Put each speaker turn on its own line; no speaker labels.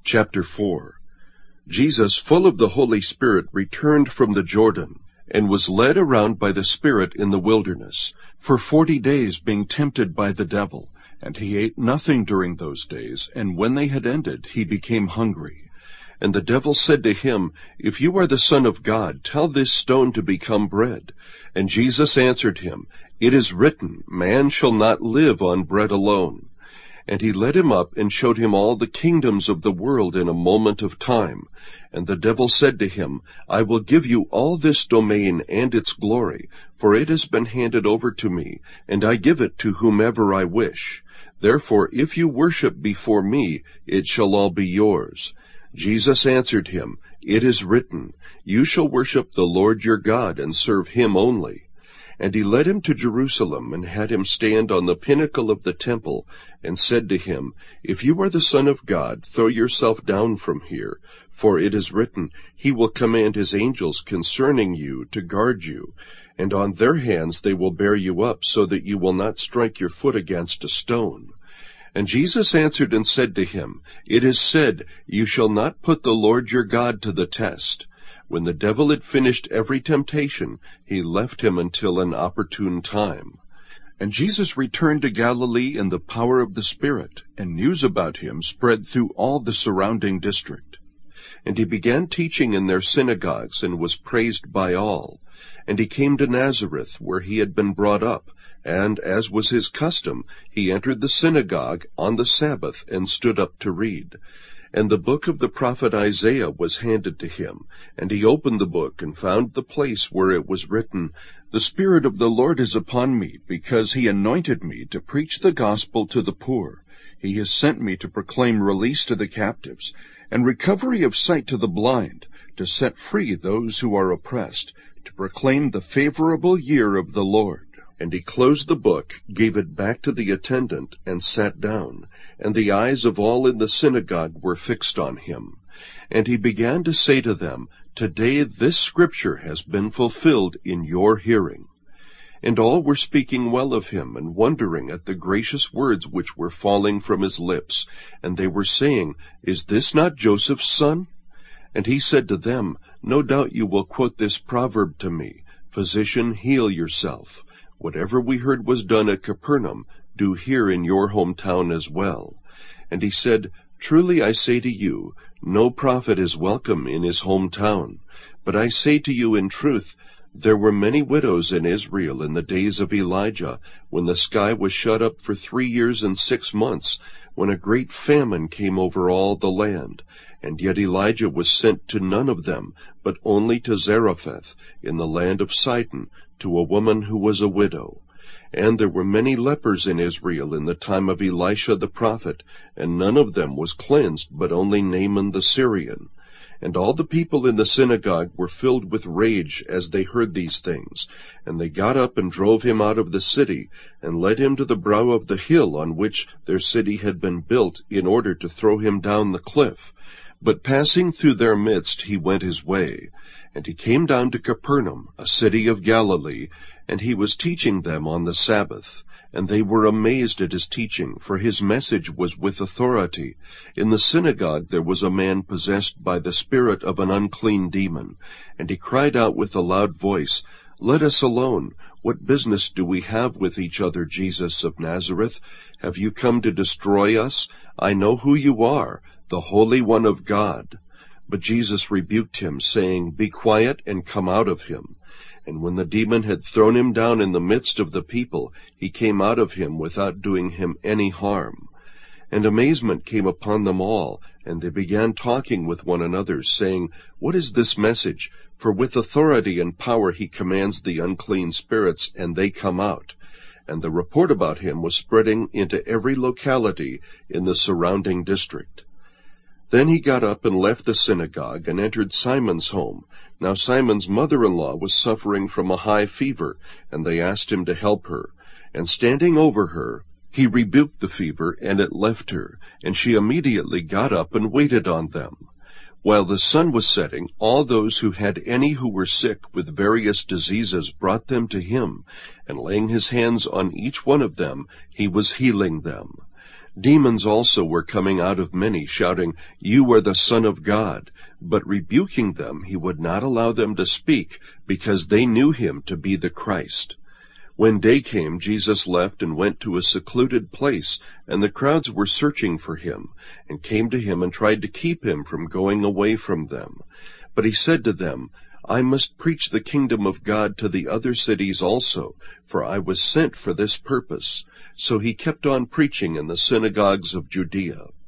Chapter 4. Jesus, full of the Holy Spirit, returned from the Jordan, and was led around by the Spirit in the wilderness, for 40 days being tempted by the devil. And he ate nothing during those days, and when they had ended, he became hungry. And the devil said to him, "If you are the Son of God, tell this stone to become bread." And Jesus answered him, "It is written, man shall not live on bread alone." And he led him up and showed him all the kingdoms of the world in a moment of time. And the devil said to him, "I will give you all this domain and its glory, for it has been handed over to me, and I give it to whomever I wish. Therefore, if you worship before me, it shall all be yours." Jesus answered him, "It is written, you shall worship the Lord your God and serve him only." And he led him to Jerusalem, and had him stand on the pinnacle of the temple, and said to him, "If you are the Son of God, throw yourself down from here, for it is written, he will command his angels concerning you to guard you, and on their hands they will bear you up, so that you will not strike your foot against a stone." And Jesus answered and said to him, "It is said, you shall not put the Lord your God to the test." When the devil had finished every temptation, he left him until an opportune time. And Jesus returned to Galilee in the power of the Spirit, and news about him spread through all the surrounding district. And he began teaching in their synagogues, and was praised by all. And he came to Nazareth, where he had been brought up, and, as was his custom, he entered the synagogue on the Sabbath, and stood up to read. And the book of the prophet Isaiah was handed to him, and he opened the book, and found the place where it was written, "The Spirit of the Lord is upon me, because he anointed me to preach the gospel to the poor. He has sent me to proclaim release to the captives, and recovery of sight to the blind, to set free those who are oppressed, to proclaim the favorable year of the Lord." And he closed the book, gave it back to the attendant, and sat down. And the eyes of all in the synagogue were fixed on him. And he began to say to them, "Today this scripture has been fulfilled in your hearing." And all were speaking well of him, and wondering at the gracious words which were falling from his lips. And they were saying, "Is this not Joseph's son?" And he said to them, "No doubt you will quote this proverb to me, 'Physician, heal yourself.' Whatever we heard was done at Capernaum, do here in your hometown as well." And he said, "Truly I say to you, no prophet is welcome in his hometown. But I say to you in truth, there were many widows in Israel in the days of Elijah, when the sky was shut up for 3 years and 6 months, when a great famine came over all the land. And yet Elijah was sent to none of them, but only to Zarephath, in the land of Sidon, to a woman who was a widow. And there were many lepers in Israel in the time of Elisha the prophet, and none of them was cleansed, but only Naaman the Syrian. And all the people in the synagogue were filled with rage as they heard these things. And they got up and drove him out of the city, and led him to the brow of the hill on which their city had been built, in order to throw him down the cliff. But passing through their midst, he went his way. And he came down to Capernaum, a city of Galilee, and he was teaching them on the Sabbath. And they were amazed at his teaching, for his message was with authority. In the synagogue there was a man possessed by the spirit of an unclean demon. And he cried out with a loud voice, "Let us alone. What business do we have with each other, Jesus of Nazareth? Have you come to destroy us? I know who you are, the Holy One of God." But Jesus rebuked him, saying, "Be quiet and come out of him." And when the demon had thrown him down in the midst of the people, he came out of him without doing him any harm. And amazement came upon them all, and they began talking with one another, saying, "What is this message? For with authority and power he commands the unclean spirits, and they come out." And the report about him was spreading into every locality in the surrounding district. Then he got up and left the synagogue, and entered Simon's home. Now Simon's mother-in-law was suffering from a high fever, and they asked him to help her. And standing over her, he rebuked the fever, and it left her, and she immediately got up and waited on them. While the sun was setting, all those who had any who were sick with various diseases brought them to him, and laying his hands on each one of them, he was healing them. Demons also were coming out of many, shouting, "You are the Son of God." But rebuking them, he would not allow them to speak, because they knew him to be the Christ. When day came, Jesus left and went to a secluded place, and the crowds were searching for him, and came to him and tried to keep him from going away from them. But he said to them, "I must preach the kingdom of God to the other cities also, for I was sent for this purpose." So he kept on preaching in the synagogues of Judea.